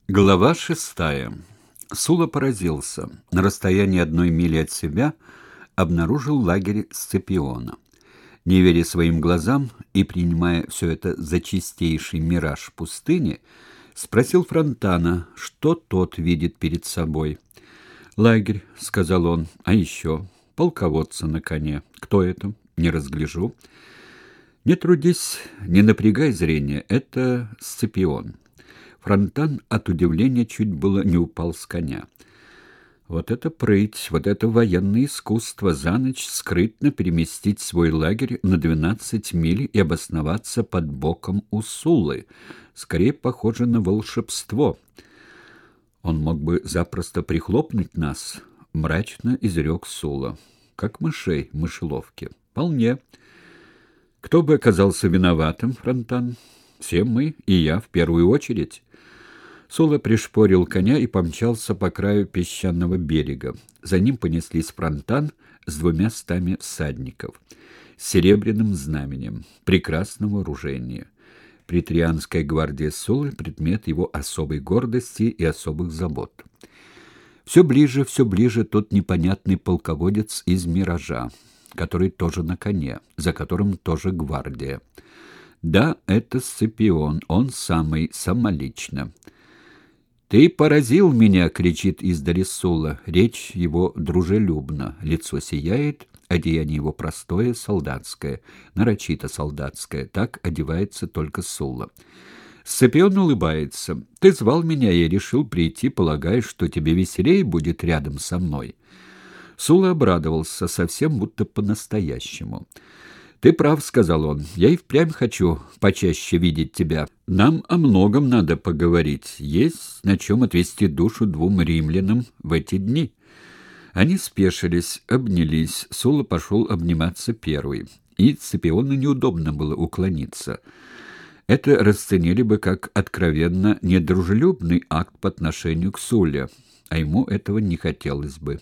Глава 6. Сула поразился. На расстоянии 1 мили от себя обнаружил лагерь Сципиона. Не веря своим глазам и принимая все это за чистейший мираж пустыни, спросил Фронтана, что тот видит перед собой. «Лагерь», — сказал он, — «а еще полководца на коне. Кто это? Не разгляжу». «Не трудись, не напрягай зрение, это Сципион». Фронтан от удивления чуть было не упал с коня. Вот это прыть, вот это военное искусство — за ночь скрытно переместить свой лагерь на 12 миль и обосноваться под боком у Суллы. Скорее похоже на волшебство. Он мог бы запросто прихлопнуть нас, — мрачно изрек Сула. Как мышей в мышеловке. Вполне. Кто бы оказался виноватым, Фронтан? Все мы, и я в первую очередь. Сула пришпорил коня и помчался по краю песчаного берега. За ним понеслись Фронтан с 200 всадников, с серебряным знаменем, прекрасного вооружения. Претарианская гвардия Сулы — предмет его особой гордости и особых забот. Все ближе тот непонятный полководец из «Миража», который тоже на коне, за которым тоже гвардия. Да, это Сципион, он самый, самолично. «Ты поразил меня!» — кричит издали Сула. Речь его дружелюбна, лицо сияет, одеяние его простое, солдатское, нарочито солдатское. Так одевается только Сула. Сципион улыбается. «Ты звал меня, и я решил прийти, полагая, что тебе веселее будет рядом со мной». Сула обрадовался, совсем будто по-настоящему. «Ты прав», — сказал он, — «я и впрямь хочу почаще видеть тебя. Нам о многом надо поговорить. Есть на чем отвести душу 2 римлянам в эти дни». Они спешились, обнялись. Сула пошел обниматься первый. И Сципиону неудобно было уклониться. Это расценили бы как откровенно недружелюбный акт по отношению к Суле, а ему этого не хотелось бы.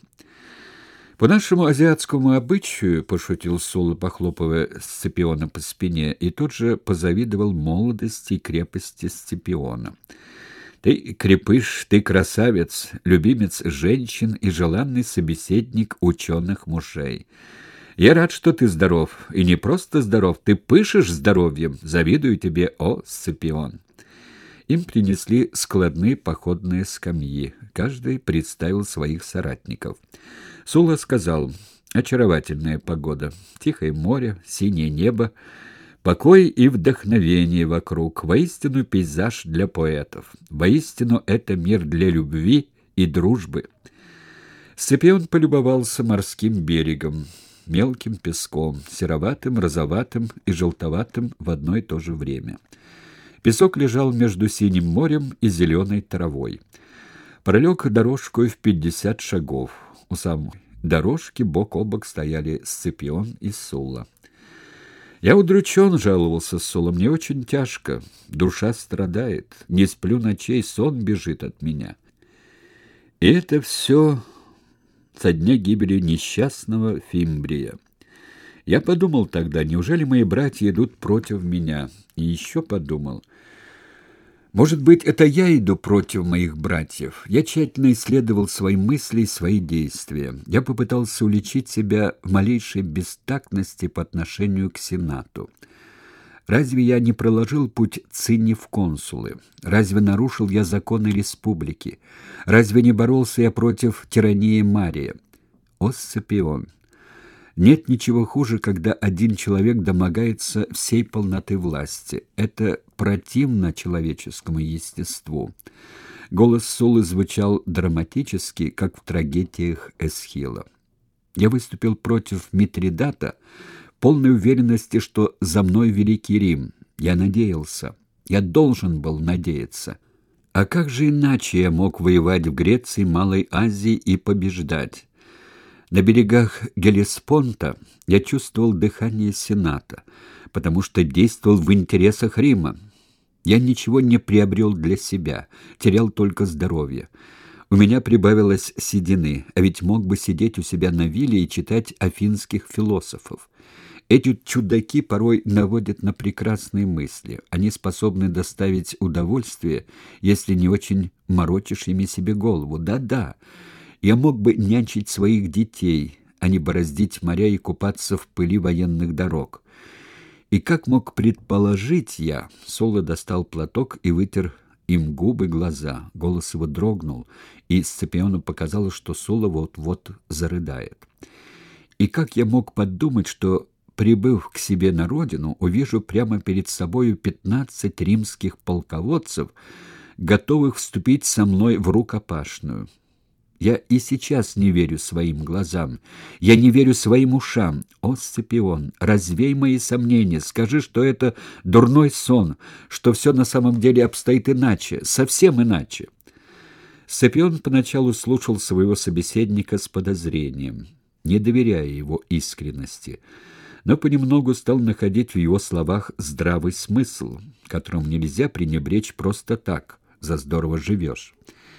«По нашему азиатскому обычаю», — пошутил Сула, похлопывая Сципиона по спине, и тут же позавидовал молодости и крепости Сципиона. «Ты крепыш, ты красавец, любимец женщин и желанный собеседник ученых мужей. Я рад, что ты здоров, и не просто здоров, ты пышешь здоровьем. Завидую тебе, о Сципион». Им принесли складные походные скамьи. Каждый представил своих соратников. Сула сказал: «Очаровательная погода, тихое море, синее небо, покой и вдохновение вокруг. Воистину пейзаж для поэтов. Воистину это мир для любви и дружбы». Сципион полюбовался морским берегом, мелким песком, сероватым, розоватым и желтоватым в одно и то же время. Песок лежал между синим морем и зеленой травой. Пролег дорожку в 50 шагов. У самой дорожки бок о бок стояли Сципион и Сула. «Я удручен», — жаловался Сула, — «мне очень тяжко. Душа страдает. Не сплю ночей, сон бежит от меня». И это все со дня гибели несчастного Фимбрия. Я подумал тогда, неужели мои братья идут против меня? И еще подумал, может быть, это я иду против моих братьев. Я тщательно исследовал свои мысли и свои действия. Я попытался уличить себя в малейшей бестактности по отношению к Сенату. Разве я не проложил путь Цинни в консулы? Разве нарушил я законы республики? Разве не боролся я против тирании Мария? О, Сципион! Нет ничего хуже, когда один человек домогается всей полноты власти. Это противно человеческому естеству. Голос Сулы звучал драматически, как в трагедиях Эсхила. Я выступил против Митридата, полной уверенности, что за мной Великий Рим. Я надеялся. Я должен был надеяться. А как же иначе я мог воевать в Греции, Малой Азии и побеждать? На берегах Геллеспонта я чувствовал дыхание Сената, потому что действовал в интересах Рима. Я ничего не приобрел для себя, терял только здоровье. У меня прибавилось седины, а ведь мог бы сидеть у себя на вилле и читать афинских философов. Эти чудаки порой наводят на прекрасные мысли. Они способны доставить удовольствие, если не очень морочишь ими себе голову. Да-да, я мог бы нянчить своих детей, а не бороздить моря и купаться в пыли военных дорог. И как мог предположить я, Соло достал платок и вытер им губы, глаза. Голос его дрогнул, и Сципиону показалось, что Соло вот-вот зарыдает. И как я мог подумать, что, прибыв к себе на родину, увижу прямо перед собою 15 римских полководцев, готовых вступить со мной в рукопашную. Я и сейчас не верю своим глазам, я не верю своим ушам. О, Сципион, развей мои сомнения, скажи, что это дурной сон, что все на самом деле обстоит иначе, совсем иначе. Сципион поначалу слушал своего собеседника с подозрением, не доверяя его искренности, но понемногу стал находить в его словах здравый смысл, которым нельзя пренебречь просто так, за здорово живешь.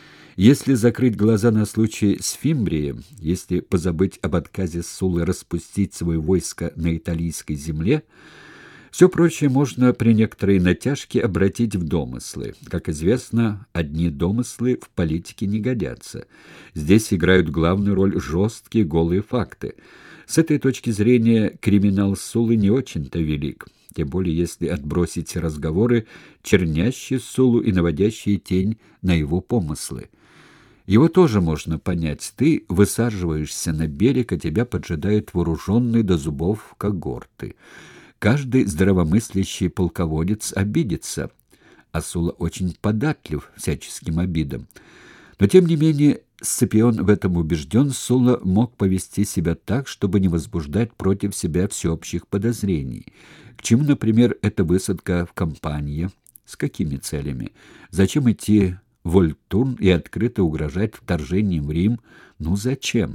Если закрыть глаза на случай с Фимбрием, если позабыть об отказе Суллы распустить свое войско на италийской земле, все прочее можно при некоторой натяжке обратить в домыслы. Как известно, одни домыслы в политике не годятся. Здесь играют главную роль жесткие голые факты. С этой точки зрения криминал Суллы не очень-то велик, тем более если отбросить разговоры, чернящие Суллу и наводящие тень на его помыслы. Его тоже можно понять. Ты высаживаешься на берег, а тебя поджидают вооруженные до зубов когорты. Каждый здравомыслящий полководец обидится, а Сулла очень податлив всяческим обидам. Но, тем не менее, Сципион в этом убежден, Сулла мог повести себя так, чтобы не возбуждать против себя всеобщих подозрений. К чему, например, эта высадка в Кампании? С какими целями? Зачем идти в Вольтурн и открыто угрожать вторжением в Рим? Ну зачем?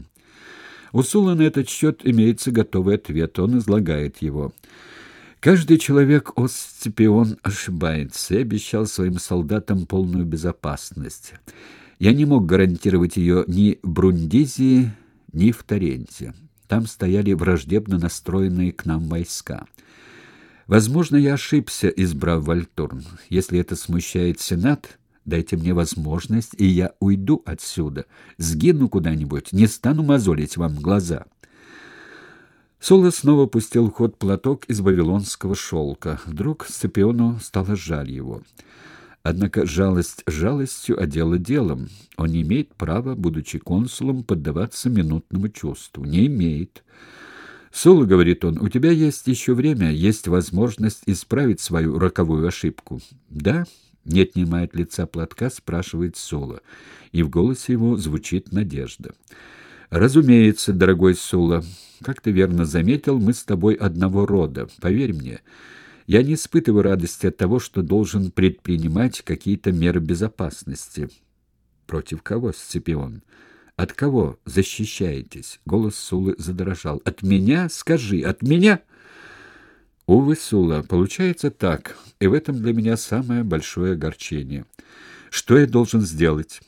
У Суллы на этот счет имеется готовый ответ, он излагает его. Каждый человек, о Сципион, ошибается и обещал своим солдатам полную безопасность. Я не мог гарантировать ее ни в Брундизии, ни в Таренте. Там стояли враждебно настроенные к нам войска. Возможно, я ошибся, избрав Вольтурн. Если это смущает Сенат, дайте мне возможность, и я уйду отсюда. Сгину куда-нибудь, не стану мозолить вам глаза. Сулла снова пустил в ход платок из вавилонского шелка. Вдруг Сципиону стало жаль его. Однако жалость жалостью, а дело делом. Он не имеет права, будучи консулом, поддаваться минутному чувству. Не имеет. «Сулла, — говорит он, — у тебя есть еще время, есть возможность исправить свою роковую ошибку». «Да?» — не отнимая от лица платка, спрашивает Сулла, и в голосе его звучит надежда. «Разумеется, дорогой Сулла, как ты верно заметил, мы с тобой одного рода. Поверь мне, я не испытываю радости от того, что должен предпринимать какие-то меры безопасности». «Против кого, Сципион? От кого защищаетесь?» Голос Суллы задрожал. «От меня? Скажи, от меня?» «Увы, Сулла, получается так, и в этом для меня самое большое огорчение. Что я должен сделать?»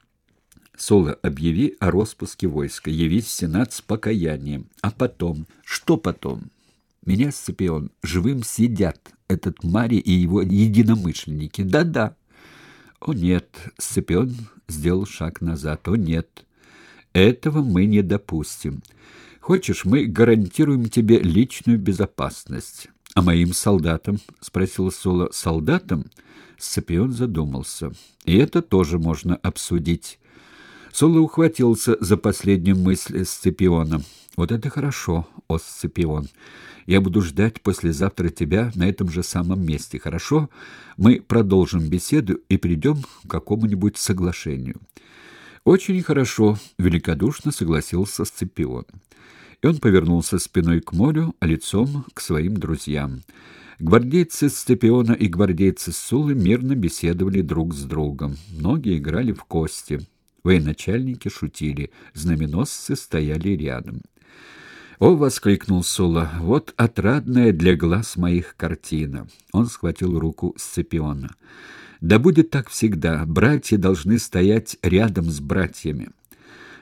«Сулла, объяви о распуске войска, явись в Сенат с покаянием. А потом? Что потом? Меня, Сципион, живым съедят этот Марий и его единомышленники. Да-да». «О нет», — Сципион сделал шаг назад. «О нет, этого мы не допустим. Хочешь, мы гарантируем тебе личную безопасность». «А моим солдатам?» — спросил Сулла. «Солдатам?» — Сципион задумался. «И это тоже можно обсудить». Сулла ухватился за последнюю мысль Сципиона. «Вот это хорошо, о Сципион. Я буду ждать послезавтра тебя на этом же самом месте, хорошо? Мы продолжим беседу и придем к какому-нибудь соглашению». «Очень хорошо», — великодушно согласился Сципион. И он повернулся спиной к морю, а лицом к своим друзьям. Гвардейцы Сципиона и гвардейцы Суллы мирно беседовали друг с другом. Многие играли в кости. Военачальники шутили, знаменосцы стояли рядом. «О!» — воскликнул Сулла. «Вот отрадная для глаз моих картина!» Он схватил руку Сципиона. «Да будет так всегда. Братья должны стоять рядом с братьями».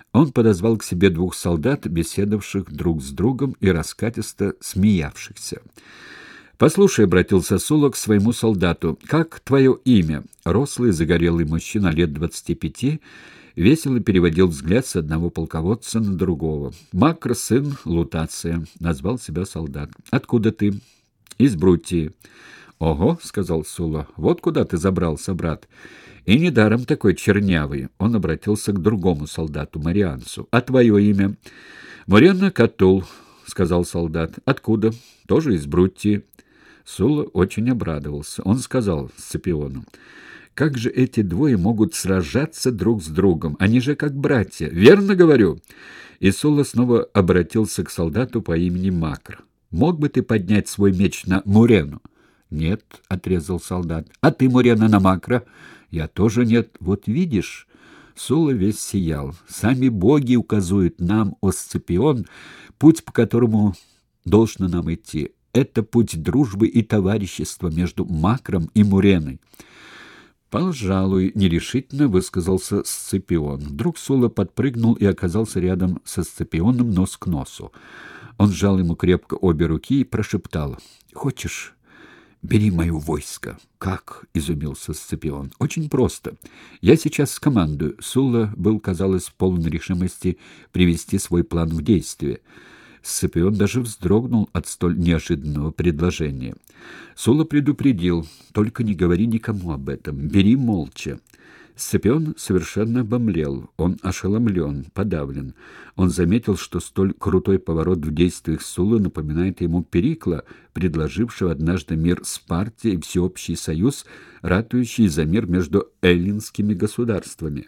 Он подозвал к себе двух солдат, беседовавших друг с другом и раскатисто смеявшихся. «Послушай», — обратился Сула к своему солдату, — «как твое имя?» Рослый, загорелый мужчина лет 25 весело переводил взгляд с одного полководца на другого. «Макр, сын Лутация», — назвал себя солдат. «Откуда ты?» «Из Брутии». «Ого», — сказал Сула, — «вот куда ты забрался, брат. И недаром такой чернявый». Он обратился к другому солдату, Марианцу. «А твое имя?» «Мурена Катул», — сказал солдат. «Откуда?» «Тоже из Брутии». Сула очень обрадовался. Он сказал Сципиону: «Как же эти двое могут сражаться друг с другом? Они же как братья. Верно говорю?» И Сула снова обратился к солдату по имени Макр. «Мог бы ты поднять свой меч на Мурену?» «Нет», — отрезал солдат. «А ты, Мурена, на Макра?» «Я тоже нет. Вот видишь...» Сула весь сиял. «Сами боги указывают нам, о Сципион, путь, по которому должно нам идти. Это путь дружбы и товарищества между Макром и Муреной». «Пожалуй», — нерешительно высказался Сципион. Вдруг Сула подпрыгнул и оказался рядом со Сципионом нос к носу. Он сжал ему крепко обе руки и прошептал: «Хочешь, бери мое войско». «Как?» — изумился Сципион. «Очень просто. Я сейчас скомандую». Сула был, казалось, полон решимости привести свой план в действие. Сципион даже вздрогнул от столь неожиданного предложения. Сула предупредил: «Только не говори никому об этом. Бери молча». Сципион совершенно обомлел. Он ошеломлен, подавлен. Он заметил, что столь крутой поворот в действиях Сулы напоминает ему Перикла, предложившего однажды мир Спарте и всеобщий союз, ратующий за мир между эллинскими государствами.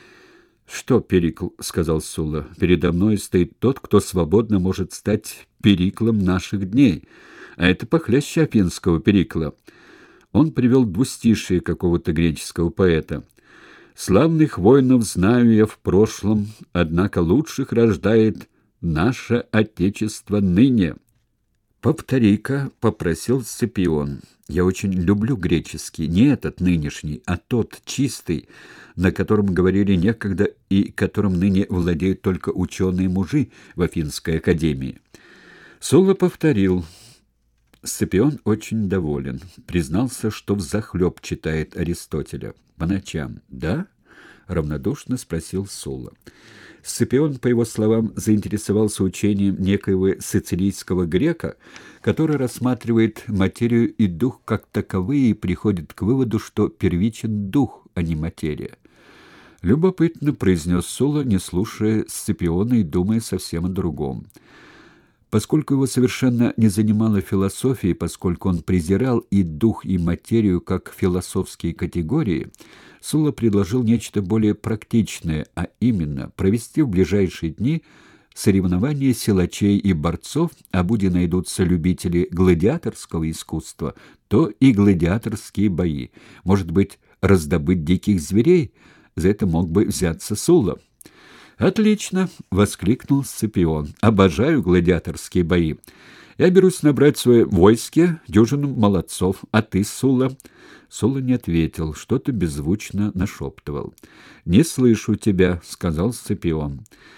«Что, Перикл, — сказал Сула, — передо мной стоит тот, кто свободно может стать Периклом наших дней, а это похлеще афинского Перикла». Он привел двустишие какого-то греческого поэта. «Славных воинов знаю я в прошлом, однако лучших рождает наше Отечество ныне». «Повтори-ка», — попросил Сципион. «Я очень люблю греческий, не этот нынешний, а тот чистый, на котором говорили некогда и которым ныне владеют только ученые-мужи в Афинской академии». Сула повторил. Сципион очень доволен. Признался, что взахлеб читает Аристотеля. «По ночам, да?» — равнодушно спросил Сула. Сципион, по его словам, заинтересовался учением некоего сицилийского грека, который рассматривает материю и дух как таковые и приходит к выводу, что первичен дух, а не материя. «Любопытно», — произнес Сула, не слушая Сципиона и думая совсем о другом. Поскольку его совершенно не занимала философия, поскольку он презирал и дух, и материю как философские категории, Сула предложил нечто более практичное, а именно провести в ближайшие дни соревнования силачей и борцов, а будь найдутся любители гладиаторского искусства, то и гладиаторские бои. Может быть, раздобыть диких зверей? За это мог бы взяться Сула. «Отлично!» — воскликнул Сципион. «Обожаю гладиаторские бои. Я берусь набрать в свое войске дюжину молодцов. А ты, Сула?» Сула не ответил, что-то беззвучно нашептывал. «Не слышу тебя», — сказал Сципион.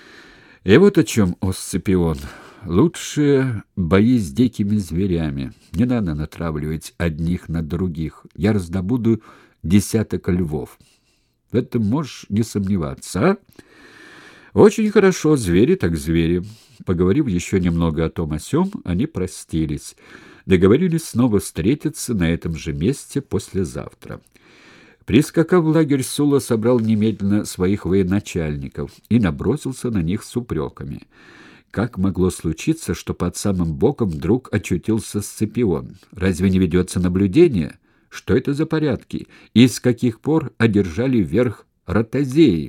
«И вот о чем, о Сципион. Лучше бои с дикими зверями. Не надо натравливать одних на других. Я раздобуду 10 львов. В этом можешь не сомневаться, а?» «Очень хорошо, звери так звери». Поговорив еще немного о том о сём, они простились. Договорились снова встретиться на этом же месте послезавтра. Прискакав в лагерь, Сула собрал немедленно своих военачальников и набросился на них с упреками. Как могло случиться, что под самым боком вдруг очутился Сципион? Разве не ведется наблюдение? Что это за порядки? И с каких пор одержали верх ротозеи?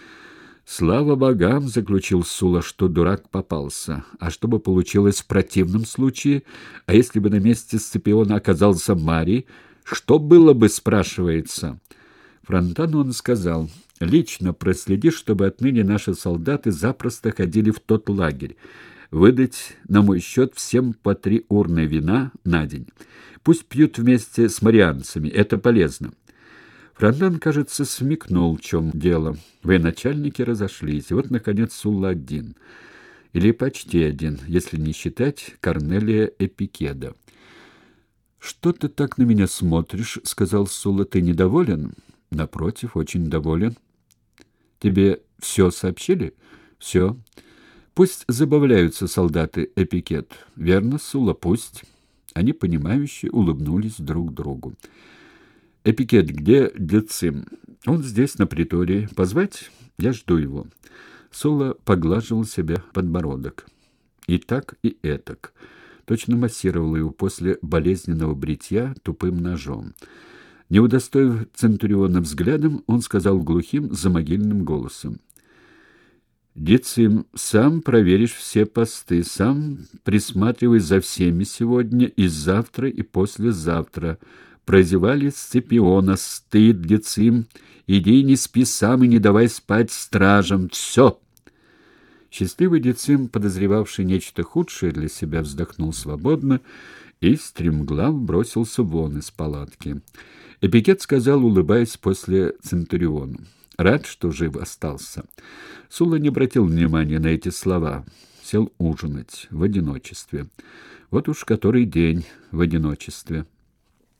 «Слава богам!» — заключил Сула, что дурак попался. А что бы получилось в противном случае? А если бы на месте Сципиона оказался Марий? Что было бы, спрашивается? Фронтану он сказал: «Лично проследи, чтобы отныне наши солдаты запросто ходили в тот лагерь. Выдать на мой счет всем по 3 урны вина на день. Пусть пьют вместе с марианцами, это полезно». Фронтен, кажется, смекнул, в чем дело. Военачальники разошлись, и вот, наконец, Сулла один. Или почти один, если не считать Корнелия Эпикеда. «Что ты так на меня смотришь?» — сказал Сулла. «Ты недоволен?» «Напротив, очень доволен». «Тебе все сообщили?» «Все. Пусть забавляются солдаты, Эпикет». «Верно, Сулла, пусть». Они, понимающе, улыбнулись друг другу. «Эпикет, где Децим?» «Он здесь, на притории. Позвать? Я жду его». Сулла поглаживал себе подбородок. И так, и этак. Точно массировал его после болезненного бритья тупым ножом. Не удостоив Центуриона взглядом, он сказал глухим, замогильным голосом: «Децим, сам проверишь все посты, сам присматривай за всеми сегодня и завтра, и послезавтра. Прозевали Сципиона, стыд, Децим, иди не спи сам и не давай спать стражам. Все!» Счастливый Децим, подозревавший нечто худшее для себя, вздохнул свободно и стремглав бросился вон из палатки. Эпикет сказал, улыбаясь после Центуриону: «Рад, что жив остался». Сулла не обратил внимания на эти слова. Сел ужинать в одиночестве. Вот уж который день в одиночестве.